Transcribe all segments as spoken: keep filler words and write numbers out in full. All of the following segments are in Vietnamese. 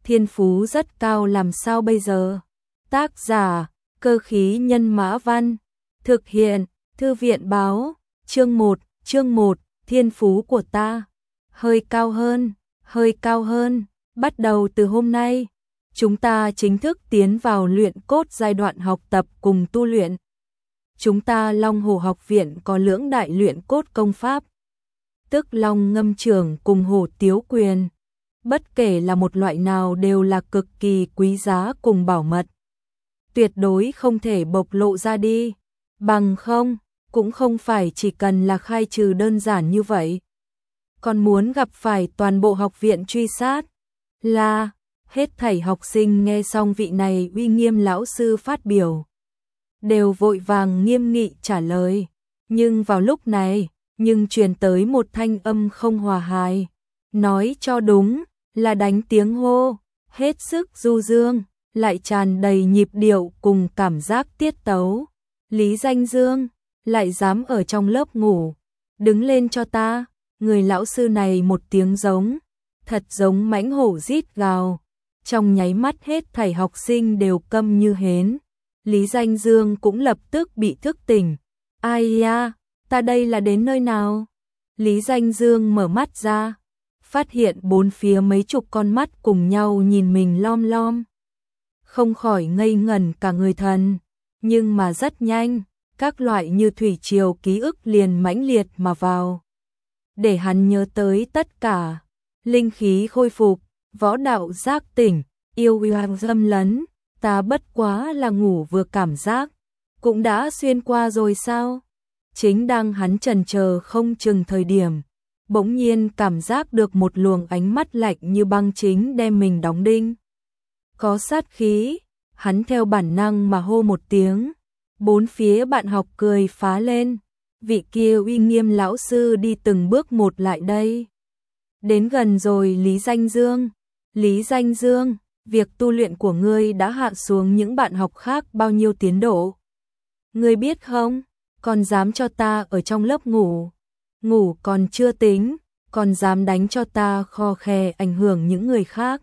thiên phú rất cao làm sao bây giờ? Tác giả, Cơ khí nhân mã văn, thực hiện, Thư viện báo, chương một, chương một, thiên phú của ta, hơi cao hơn, hơi cao hơn, bắt đầu từ hôm nay, chúng ta chính thức tiến vào luyện cốt giai đoạn học tập cùng tu luyện. Chúng ta Long Hổ học viện có lưỡng đại luyện cốt công pháp, tức Long Ngâm Trưởng cùng Hổ Tiếu Quyền. Bất kể là một loại nào đều là cực kỳ quý giá cùng bảo mật. Tuyệt đối không thể bộc lộ ra đi, bằng không, cũng không phải chỉ cần là khai trừ đơn giản như vậy. Còn muốn gặp phải toàn bộ học viện truy sát, là, hết thảy học sinh nghe xong vị này uy nghiêm lão sư phát biểu. Đều vội vàng nghiêm nghị trả lời, nhưng vào lúc này, nhưng truyền tới một thanh âm không hòa hài, nói cho đúng, là đánh tiếng hô, hết sức du dương, lại tràn đầy nhịp điệu cùng cảm giác tiết tấu. Lý Danh Dương, lại dám ở trong lớp ngủ, đứng lên cho ta. Người lão sư này một tiếng giống, thật giống mãnh hổ rít gào, trong nháy mắt hết thảy học sinh đều câm như hến. Lý Danh Dương cũng lập tức bị thức tỉnh. Ai da, ta đây là đến nơi nào? Lý Danh Dương mở mắt ra, phát hiện bốn phía mấy chục con mắt cùng nhau nhìn mình lom lom. Không khỏi ngây ngẩn cả người thần, nhưng mà rất nhanh, các loại như thủy triều ký ức liền mãnh liệt mà vào. Để hắn nhớ tới tất cả, linh khí khôi phục, võ đạo giác tỉnh, yêu yêu dâm lấn, ta bất quá là ngủ vừa cảm giác, cũng đã xuyên qua rồi sao? Chính đang hắn chần chờ không chừng thời điểm, bỗng nhiên cảm giác được một luồng ánh mắt lạnh như băng chính đem mình đóng đinh. Có sát khí, hắn theo bản năng mà hô một tiếng, bốn phía bạn học cười phá lên. Vị kia uy nghiêm lão sư đi từng bước một lại đây. Đến gần rồi Lý Danh Dương. Lý Danh Dương, việc tu luyện của ngươi đã hạ xuống những bạn học khác bao nhiêu tiến độ? Ngươi biết không, còn dám cho ta ở trong lớp ngủ. Ngủ còn chưa tính, còn dám đánh cho ta kho khe ảnh hưởng những người khác.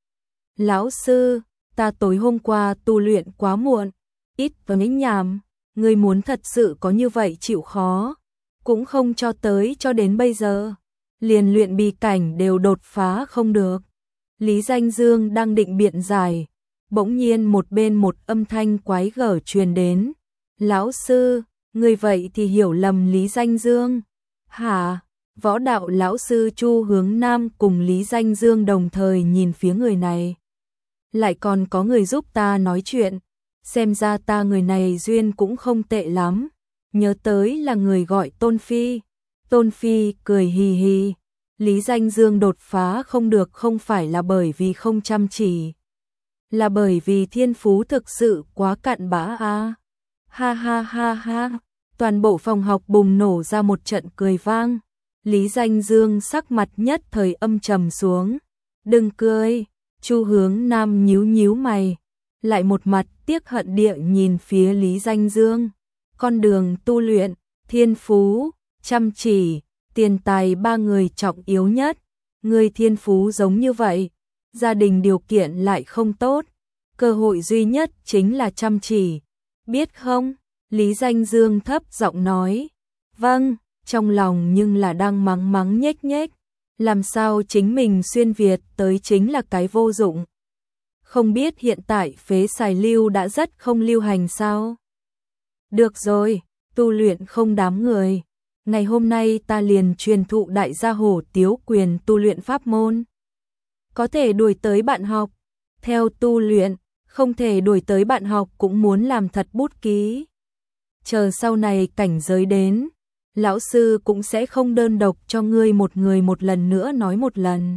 Lão sư, ta tối hôm qua tu luyện quá muộn, ít và nhĩnh nhảm. Ngươi muốn thật sự có như vậy chịu khó, cũng không cho tới cho đến bây giờ, liền luyện bì cảnh đều đột phá không được. Lý Danh Dương đang định biện giải, bỗng nhiên một bên một âm thanh quái gở truyền đến. Lão sư, ngươi vậy thì hiểu lầm Lý Danh Dương. Hả? Võ đạo lão sư Chu Hướng Nam cùng Lý Danh Dương đồng thời nhìn phía người này. Lại còn có người giúp ta nói chuyện. Xem ra ta người này duyên cũng không tệ lắm. Nhớ tới là người gọi Tôn Phi. Tôn Phi cười hì hì. Lý Danh Dương đột phá không được không phải là bởi vì không chăm chỉ, là bởi vì thiên phú thực sự quá cặn bã a. Ha ha ha ha. Toàn bộ phòng học bùng nổ ra một trận cười vang. Lý Danh Dương sắc mặt nhất thời âm trầm xuống. Đừng cười. Chu Hướng Nam nhíu nhíu mày, lại một mặt tiếc hận địa nhìn phía Lý Danh Dương. Con đường tu luyện, thiên phú, chăm chỉ, tiền tài ba người trọng yếu nhất. Người thiên phú giống như vậy, gia đình điều kiện lại không tốt, cơ hội duy nhất chính là chăm chỉ. Biết không? Lý Danh Dương thấp giọng nói. Vâng, trong lòng nhưng là đang mắng mắng nhếch nhếch. Làm sao chính mình xuyên Việt tới chính là cái vô dụng. Không biết hiện tại phế xài lưu đã rất không lưu hành sao? Được rồi, tu luyện không đám người. Ngày hôm nay ta liền truyền thụ đại gia Hổ Tiếu Quyền tu luyện pháp môn. Có thể đuổi tới bạn học, theo tu luyện, không thể đuổi tới bạn học cũng muốn làm thật bút ký. Chờ sau này cảnh giới đến, lão sư cũng sẽ không đơn độc cho ngươi một người một lần nữa nói một lần.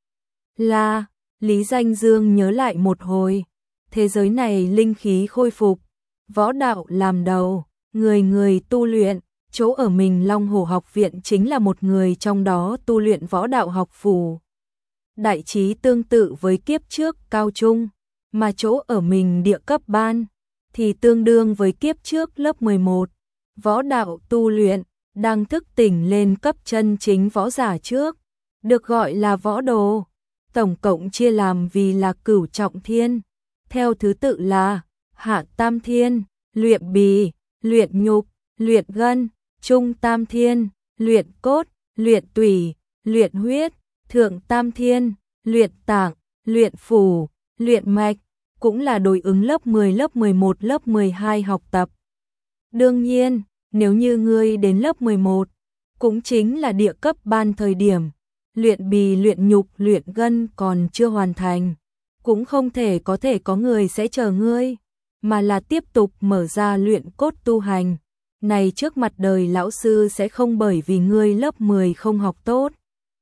Là, Lý Danh Dương nhớ lại một hồi, thế giới này linh khí khôi phục, võ đạo làm đầu, người người tu luyện, chỗ ở mình Long Hổ học viện chính là một người trong đó tu luyện võ đạo học phủ. Đại trí tương tự với kiếp trước cao trung, mà chỗ ở mình địa cấp ban, thì tương đương với kiếp trước lớp mười một. Võ đạo tu luyện, đang thức tỉnh lên cấp chân chính võ giả trước, được gọi là võ đồ. tổng cộng chia làm vì là cửu trọng thiên, theo thứ tự là hạ tam thiên, luyện bì, luyện nhục, luyện gân, trung tam thiên, luyện cốt, luyện tủy, luyện huyết, thượng tam thiên, luyện tạng, luyện phủ, luyện mạch, cũng là đối ứng lớp mười, lớp mười một, lớp mười hai học tập. Đương nhiên, nếu như ngươi đến lớp mười một, cũng chính là địa cấp ban thời điểm, luyện bì, luyện nhục, luyện gân còn chưa hoàn thành, cũng không thể có thể có người sẽ chờ ngươi, mà là tiếp tục mở ra luyện cốt tu hành. Này trước mặt đời lão sư sẽ không bởi vì ngươi lớp mười không học tốt,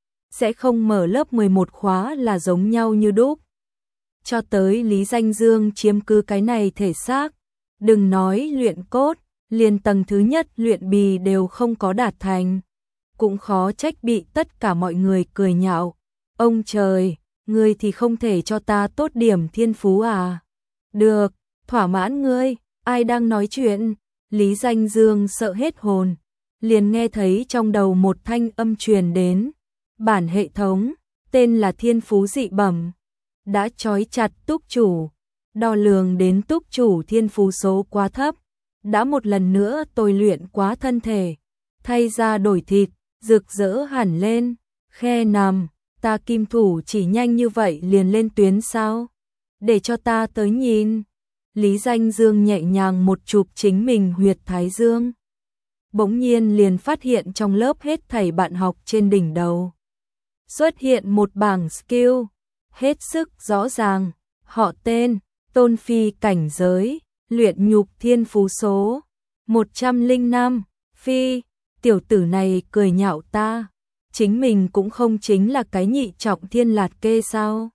sẽ không mở lớp mười một khóa là giống nhau như đúc. Cho tới Lý Danh Dương chiếm cứ cái này thể xác, đừng nói luyện cốt, liền tầng thứ nhất luyện bì đều không có đạt thành, cũng khó trách bị tất cả mọi người cười nhạo. Ông trời, ngươi thì không thể cho ta tốt điểm thiên phú à? Được, thỏa mãn ngươi, ai đang nói chuyện? Lý Danh Dương sợ hết hồn, liền nghe thấy trong đầu một thanh âm truyền đến. Bản hệ thống, tên là thiên phú dị bẩm, đã trói chặt túc chủ, đo lường đến túc chủ thiên phú số quá thấp, đã một lần nữa tôi luyện quá thân thể, thay ra đổi thịt, rực rỡ hẳn lên, khe nằm, ta kim thủ chỉ nhanh như vậy liền lên tuyến sao? Để cho ta tới nhìn. Lý Danh Dương nhẹ nhàng một chụp chính mình huyệt thái dương. Bỗng nhiên liền phát hiện trong lớp hết thảy bạn học trên đỉnh đầu xuất hiện một bảng skill, hết sức rõ ràng, họ tên, tôn phi cảnh giới, luyện nhục thiên phú số một trăm lẻ năm, phi, tiểu tử này cười nhạo ta, chính mình cũng không chính là cái nhị trọng thiên lạt kê sao?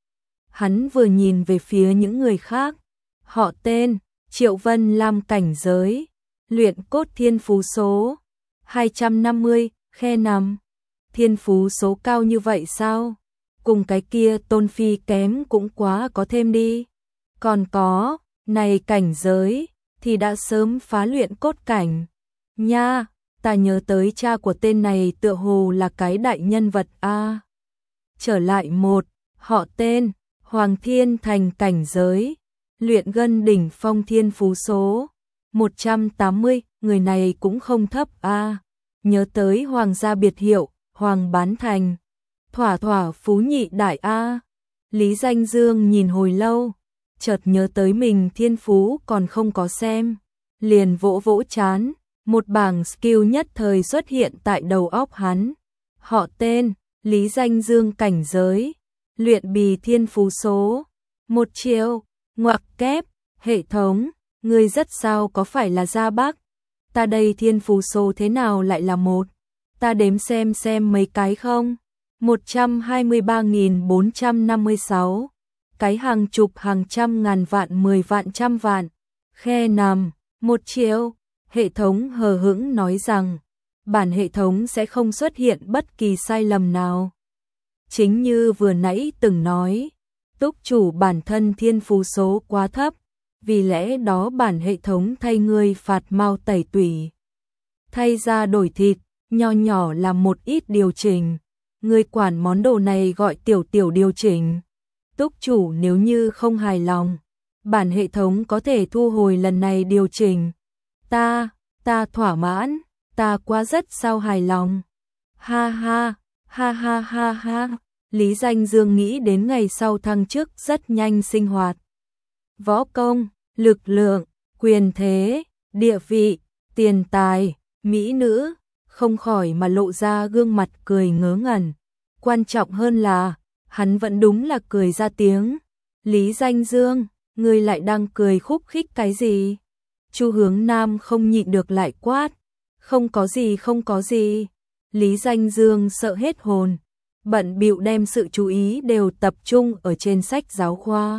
Hắn vừa nhìn về phía những người khác, họ tên, Triệu Vân Lam cảnh giới, luyện cốt thiên phú số hai trăm năm mươi, khe nằm. Thiên phú số cao như vậy sao? Cùng cái kia tôn phi kém cũng quá có thêm đi. Còn có, này cảnh giới, thì đã sớm phá luyện cốt cảnh. Nha, ta nhớ tới cha của tên này tựa hồ là cái đại nhân vật a. Trở lại một, họ tên, Hoàng Thiên Thành cảnh giới, luyện gân đỉnh phong thiên phú số một trăm tám mươi, người này cũng không thấp a. Nhớ tới Hoàng gia biệt hiệu, Hoàng Bán Thành, thỏa thỏa phú nhị đại a. Lý Danh Dương nhìn hồi lâu, chợt nhớ tới mình thiên phú còn không có xem, liền vỗ vỗ chán, một bảng skill nhất thời xuất hiện tại đầu óc hắn. Họ tên, Lý Danh Dương cảnh giới, luyện bì thiên phú số một triệu, ngoặc kép, hệ thống, ngươi rất sao có phải là Gia Bắc? Ta đây thiên phú số thế nào lại là một? Ta đếm xem xem mấy cái không? một trăm hai mươi ba nghìn bốn trăm năm mươi sáu, cái hàng chục hàng trăm ngàn vạn mười vạn trăm vạn, khe nằm, một triệu. Hệ thống hờ hững nói rằng, bản hệ thống sẽ không xuất hiện bất kỳ sai lầm nào. Chính như vừa nãy từng nói, túc chủ bản thân thiên phú số quá thấp, vì lẽ đó bản hệ thống thay ngươi phạt mau tẩy tủy. Thay ra đổi thịt, nho nhỏ làm một ít điều chỉnh. Ngươi quản món đồ này gọi tiểu tiểu điều chỉnh. Túc chủ nếu như không hài lòng, bản hệ thống có thể thu hồi lần này điều chỉnh. Ta, ta thỏa mãn, ta quá rất sao hài lòng. Ha ha, ha ha ha ha. Lý Danh Dương nghĩ đến ngày sau thăng chức rất nhanh sinh hoạt. Võ công, lực lượng, quyền thế, địa vị, tiền tài, mỹ nữ, không khỏi mà lộ ra gương mặt cười ngớ ngẩn. Quan trọng hơn là, hắn vẫn đúng là cười ra tiếng. Lý Danh Dương, ngươi lại đang cười khúc khích cái gì? Chu Hướng Nam không nhịn được lại quát. Không có gì không có gì. Lý Danh Dương sợ hết hồn, bận bịu đem sự chú ý đều tập trung ở trên sách giáo khoa.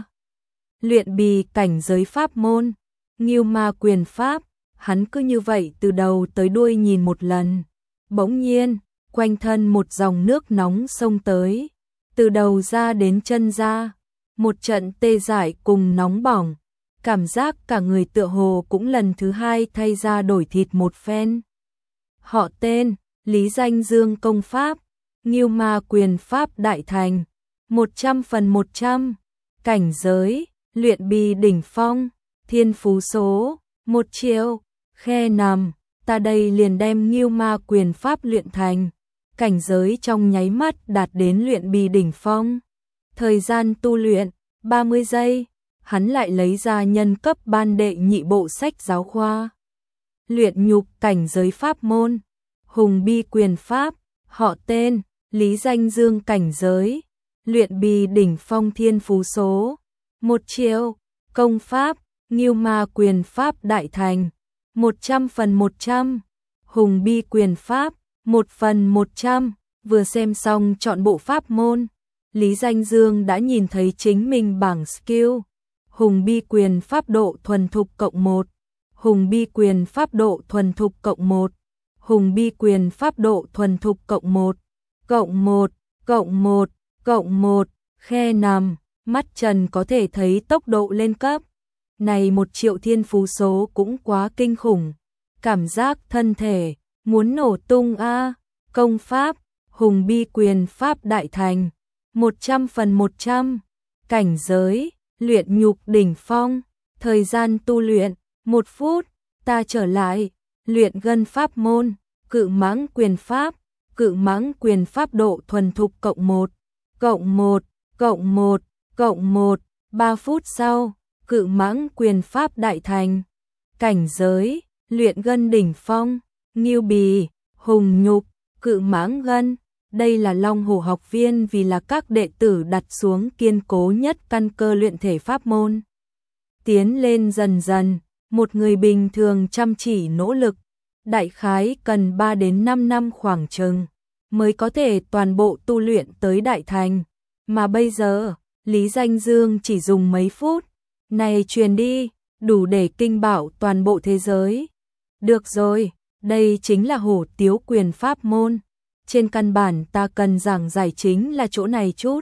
Luyện bì cảnh giới pháp môn, Ngưu Ma quyền pháp, hắn cứ như vậy từ đầu tới đuôi nhìn một lần. Bỗng nhiên, quanh thân một dòng nước nóng xông tới, từ đầu ra đến chân ra, một trận tê dại cùng nóng bỏng, cảm giác cả người tựa hồ cũng lần thứ hai thay ra đổi thịt một phen. Họ tên, Lý Danh Dương công pháp, Ngưu Ma quyền pháp đại thành, một trăm phần một trăm. Cảnh giới, luyện bì đỉnh phong, thiên phú số, một triệu, khe nằm, ta đây liền đem Ngưu Ma quyền pháp luyện thành. Cảnh giới trong nháy mắt đạt đến luyện bì đỉnh phong. Thời gian tu luyện, ba mươi giây, hắn lại lấy ra nhân cấp ban đệ nhị bộ sách giáo khoa. Luyện nhục cảnh giới pháp môn, hùng bi quyền pháp, họ tên, Lý Danh Dương cảnh giới, luyện bì đỉnh phong thiên phú số, một triệu, công pháp, Ngưu Ma quyền pháp đại thành, một trăm phần một trăm, hùng bi quyền pháp, một phần một trăm, vừa xem xong chọn bộ pháp môn. Lý Danh Dương đã nhìn thấy chính mình bảng skill, hùng bi quyền pháp độ thuần thục cộng một, hùng bi quyền pháp độ thuần thục cộng một, hùng bi quyền pháp độ thuần thục cộng một, cộng một, cộng một, cộng một, khe nằm, mắt Trần có thể thấy tốc độ lên cấp. Này một triệu thiên phú số cũng quá kinh khủng, cảm giác thân thể, muốn nổ tung a. Công pháp, hùng bi quyền pháp đại thành, một trăm phần một trăm, cảnh giới, luyện nhục đỉnh phong, thời gian tu luyện, một phút, ta trở lại, luyện gân pháp môn, cự mãng quyền pháp, cự mãng quyền pháp độ thuần thục cộng một, cộng một, cộng một, cộng một, ba phút sau, cự mãng quyền pháp đại thành, cảnh giới, luyện gân đỉnh phong, Ngưu bì, hùng nhục, cự mãng gân. Đây là Long Hổ học viên vì là các đệ tử đặt xuống kiên cố nhất căn cơ luyện thể pháp môn. Tiến lên dần dần, một người bình thường chăm chỉ nỗ lực, đại khái cần ba đến năm năm khoảng chừng mới có thể toàn bộ tu luyện tới đại thành, mà bây giờ, Lý Danh Dương chỉ dùng mấy phút, này truyền đi, đủ để kinh bạo toàn bộ thế giới. Được rồi, đây chính là Hổ Tiếu quyền pháp môn. Trên căn bản ta cần giảng giải chính là chỗ này chút.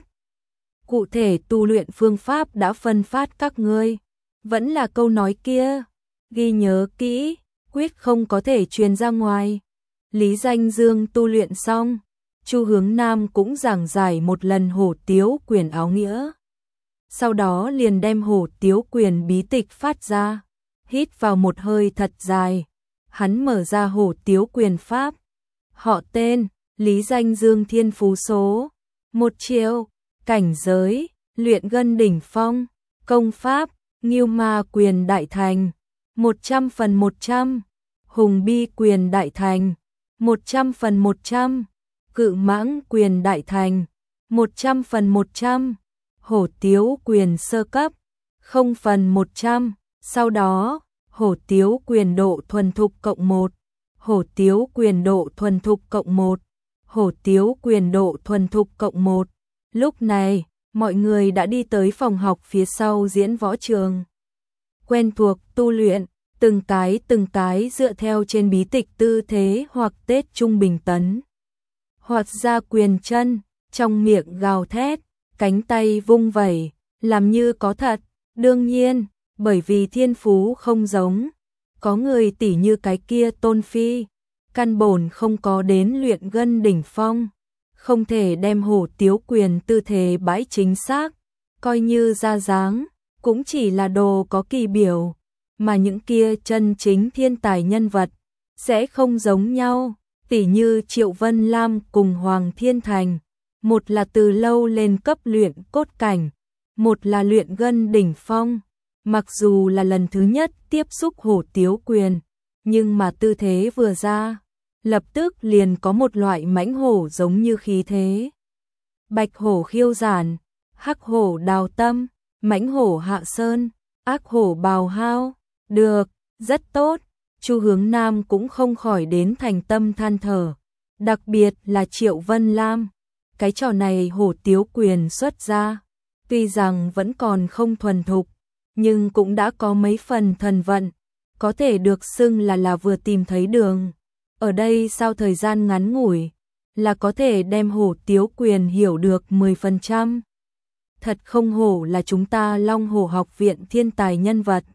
Cụ thể tu luyện phương pháp đã phân phát các ngươi. Vẫn là câu nói kia, ghi nhớ kỹ, quyết không có thể truyền ra ngoài. Lý Danh Dương tu luyện xong, Chu Hướng Nam cũng giảng giải một lần Hổ Tiếu quyền áo nghĩa. Sau đó liền đem Hổ Tiếu quyền bí tịch phát ra, hít vào một hơi thật dài. Hắn mở ra Hổ Tiếu quyền pháp, họ tên, Lý Danh Dương thiên phú số, một triệu, cảnh giới, luyện gân đỉnh phong, công pháp, Ngưu Ma quyền đại thành, một trăm phần một trăm, hùng bi quyền đại thành, một trăm phần một trăm, cự mãng quyền đại thành, một trăm phần một trăm, Hổ Tiếu quyền sơ cấp, không phần một trăm, sau đó, Hổ Tiếu quyền độ thuần thục cộng một, Hổ Tiếu quyền độ thuần thục cộng một, Hổ Tiếu quyền độ thuần thục cộng một. Lúc này, mọi người đã đi tới phòng học phía sau diễn võ trường. Quen thuộc tu luyện, từng cái từng cái dựa theo trên bí tịch tư thế hoặc tết trung bình tấn. Hoặc ra quyền chân, trong miệng gào thét, cánh tay vung vẩy, làm như có thật. Đương nhiên, bởi vì thiên phú không giống, có người tỉ như cái kia Tôn Phi, căn bổn không có đến luyện gân đỉnh phong, không thể đem Hổ Tiếu quyền tư thế bãi chính xác, coi như ra dáng, cũng chỉ là đồ có kỳ biểu, mà những kia chân chính thiên tài nhân vật, sẽ không giống nhau, tỉ như Triệu Vân Lam cùng Hoàng Thiên Thành, một là từ lâu lên cấp luyện cốt cảnh, một là luyện gân đỉnh phong, mặc dù là lần thứ nhất tiếp xúc Hổ Tiếu quyền, nhưng mà tư thế vừa ra, lập tức liền có một loại mãnh hổ giống như khí thế. Bạch hổ khiêu giản, hắc hổ đào tâm, mãnh hổ hạ sơn, ác hổ bào hao, được, rất tốt. Chu Hướng Nam cũng không khỏi đến thành tâm than thở, đặc biệt là Triệu Vân Lam, cái trò này Hổ Tiếu quyền xuất ra, tuy rằng vẫn còn không thuần thục, nhưng cũng đã có mấy phần thần vận, có thể được xưng là là vừa tìm thấy đường. Ở đây sau thời gian ngắn ngủi, là có thể đem Hổ Tiếu quyền hiểu được mười phần trăm. Thật không hổ là chúng ta Long Hổ học viện thiên tài nhân vật.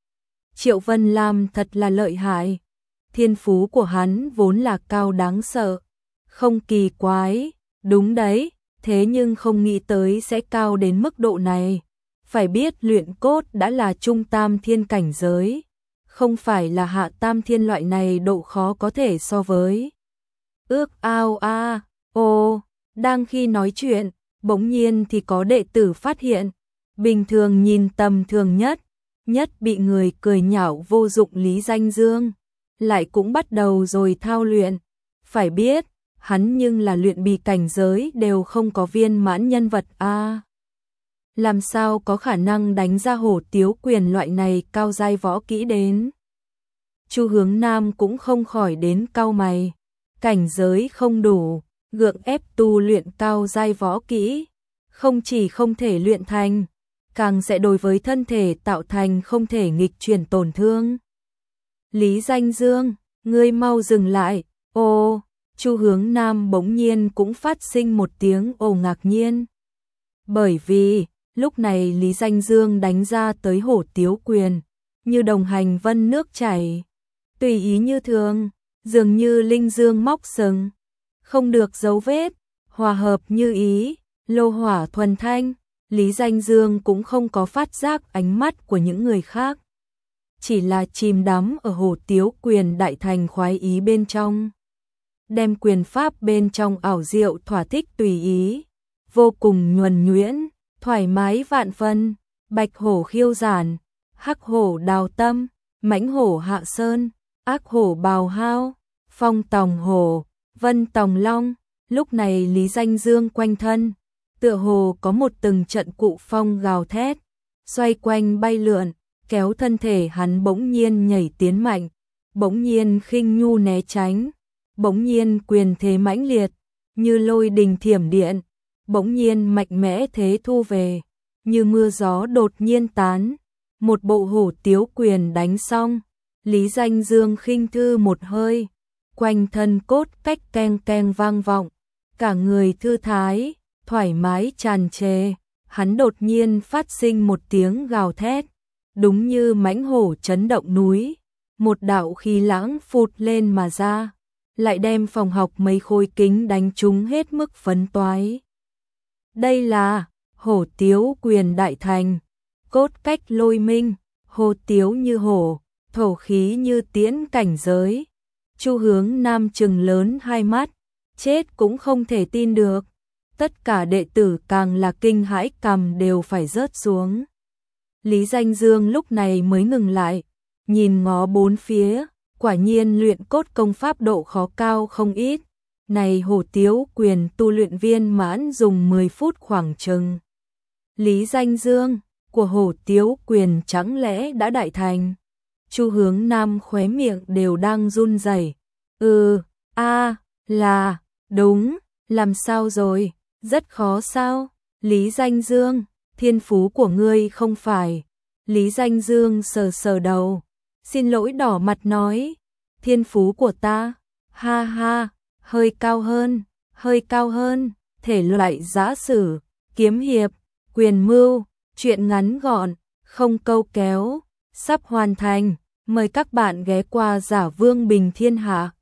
Triệu Vân Lam thật là lợi hại, thiên phú của hắn vốn là cao đáng sợ, không kỳ quái, đúng đấy, thế nhưng không nghĩ tới sẽ cao đến mức độ này. Phải biết luyện cốt đã là trung tam thiên cảnh giới, không phải là hạ tam thiên loại này độ khó có thể so với. Ước ao a, ô, đang khi nói chuyện, bỗng nhiên thì có đệ tử phát hiện, bình thường nhìn tầm thường nhất, nhất bị người cười nhạo vô dụng Lý Danh Dương, lại cũng bắt đầu rồi thao luyện. Phải biết, hắn nhưng là luyện bì cảnh giới đều không có viên mãn nhân vật a. Làm sao có khả năng đánh ra hổ tiếu quyền loại này cao giai võ kỹ đến. Chu Hướng Nam cũng không khỏi đến cau mày, cảnh giới không đủ, gượng ép tu luyện cao giai võ kỹ, không chỉ không thể luyện thành, càng sẽ đối với thân thể tạo thành không thể nghịch chuyển tổn thương. Lý Danh Dương, ngươi mau dừng lại. Ô, Chu Hướng Nam bỗng nhiên cũng phát sinh một tiếng ồ ngạc nhiên. Bởi vì, lúc này Lý Danh Dương đánh ra tới hổ tiếu quyền, như đồng hành vân nước chảy, tùy ý như thường, dường như linh dương móc sừng, không được dấu vết, hòa hợp như ý, lô hỏa thuần thanh. Lý Danh Dương cũng không có phát giác ánh mắt của những người khác, chỉ là chìm đắm ở hổ tiếu quyền đại thành khoái ý bên trong, đem quyền pháp bên trong ảo diệu thỏa thích tùy ý, vô cùng nhuần nhuyễn, thoải mái vạn phân. Bạch hổ khiêu giản, hắc hổ đào tâm, mãnh hổ hạ sơn, ác hổ bào hao, phong tòng hổ, vân tòng long. Lúc này Lý Danh Dương quanh thân, tựa hồ có một từng trận cụ phong gào thét, xoay quanh bay lượn, kéo thân thể hắn bỗng nhiên nhảy tiến mạnh, bỗng nhiên khinh nhu né tránh, bỗng nhiên quyền thế mãnh liệt, như lôi đình thiểm điện, bỗng nhiên mạnh mẽ thế thu về, như mưa gió đột nhiên tán. Một bộ hổ tiếu quyền đánh xong, Lý Danh Dương khinh thư một hơi, quanh thân cốt cách keng keng vang vọng, cả người thư thái, thoải mái tràn trề. Hắn đột nhiên phát sinh một tiếng gào thét, đúng như mãnh hổ chấn động núi, một đạo khí lãng phụt lên mà ra, lại đem phòng học mấy khối kính đánh trúng hết mức phấn toái. Đây là hổ tiếu quyền đại thành, cốt cách lôi minh, hổ tiếu như hổ, thổ khí như tiễn cảnh giới. Chu Hướng Nam trừng lớn hai mắt, chết cũng không thể tin được. Tất cả đệ tử càng là kinh hãi cằm đều phải rớt xuống. Lý Danh Dương lúc này mới ngừng lại, nhìn ngó bốn phía, quả nhiên luyện cốt công pháp độ khó cao không ít. Này hổ tiếu quyền tu luyện viên mãn dùng mười phút khoảng chừng. Lý Danh Dương, của hổ tiếu quyền chẳng lẽ đã đại thành? Chu Hướng Nam khóe miệng đều đang run rẩy. Ừ, a, là, đúng, làm sao rồi? Rất khó sao? Lý Danh Dương, thiên phú của ngươi không phải. Lý Danh Dương sờ sờ đầu, xin lỗi đỏ mặt nói, thiên phú của ta, ha ha, hơi cao hơn, hơi cao hơn, thể loại giã sử, kiếm hiệp, quyền mưu, truyện ngắn gọn, không câu kéo, sắp hoàn thành, mời các bạn ghé qua Giả Vương Bình Thiên Hạ.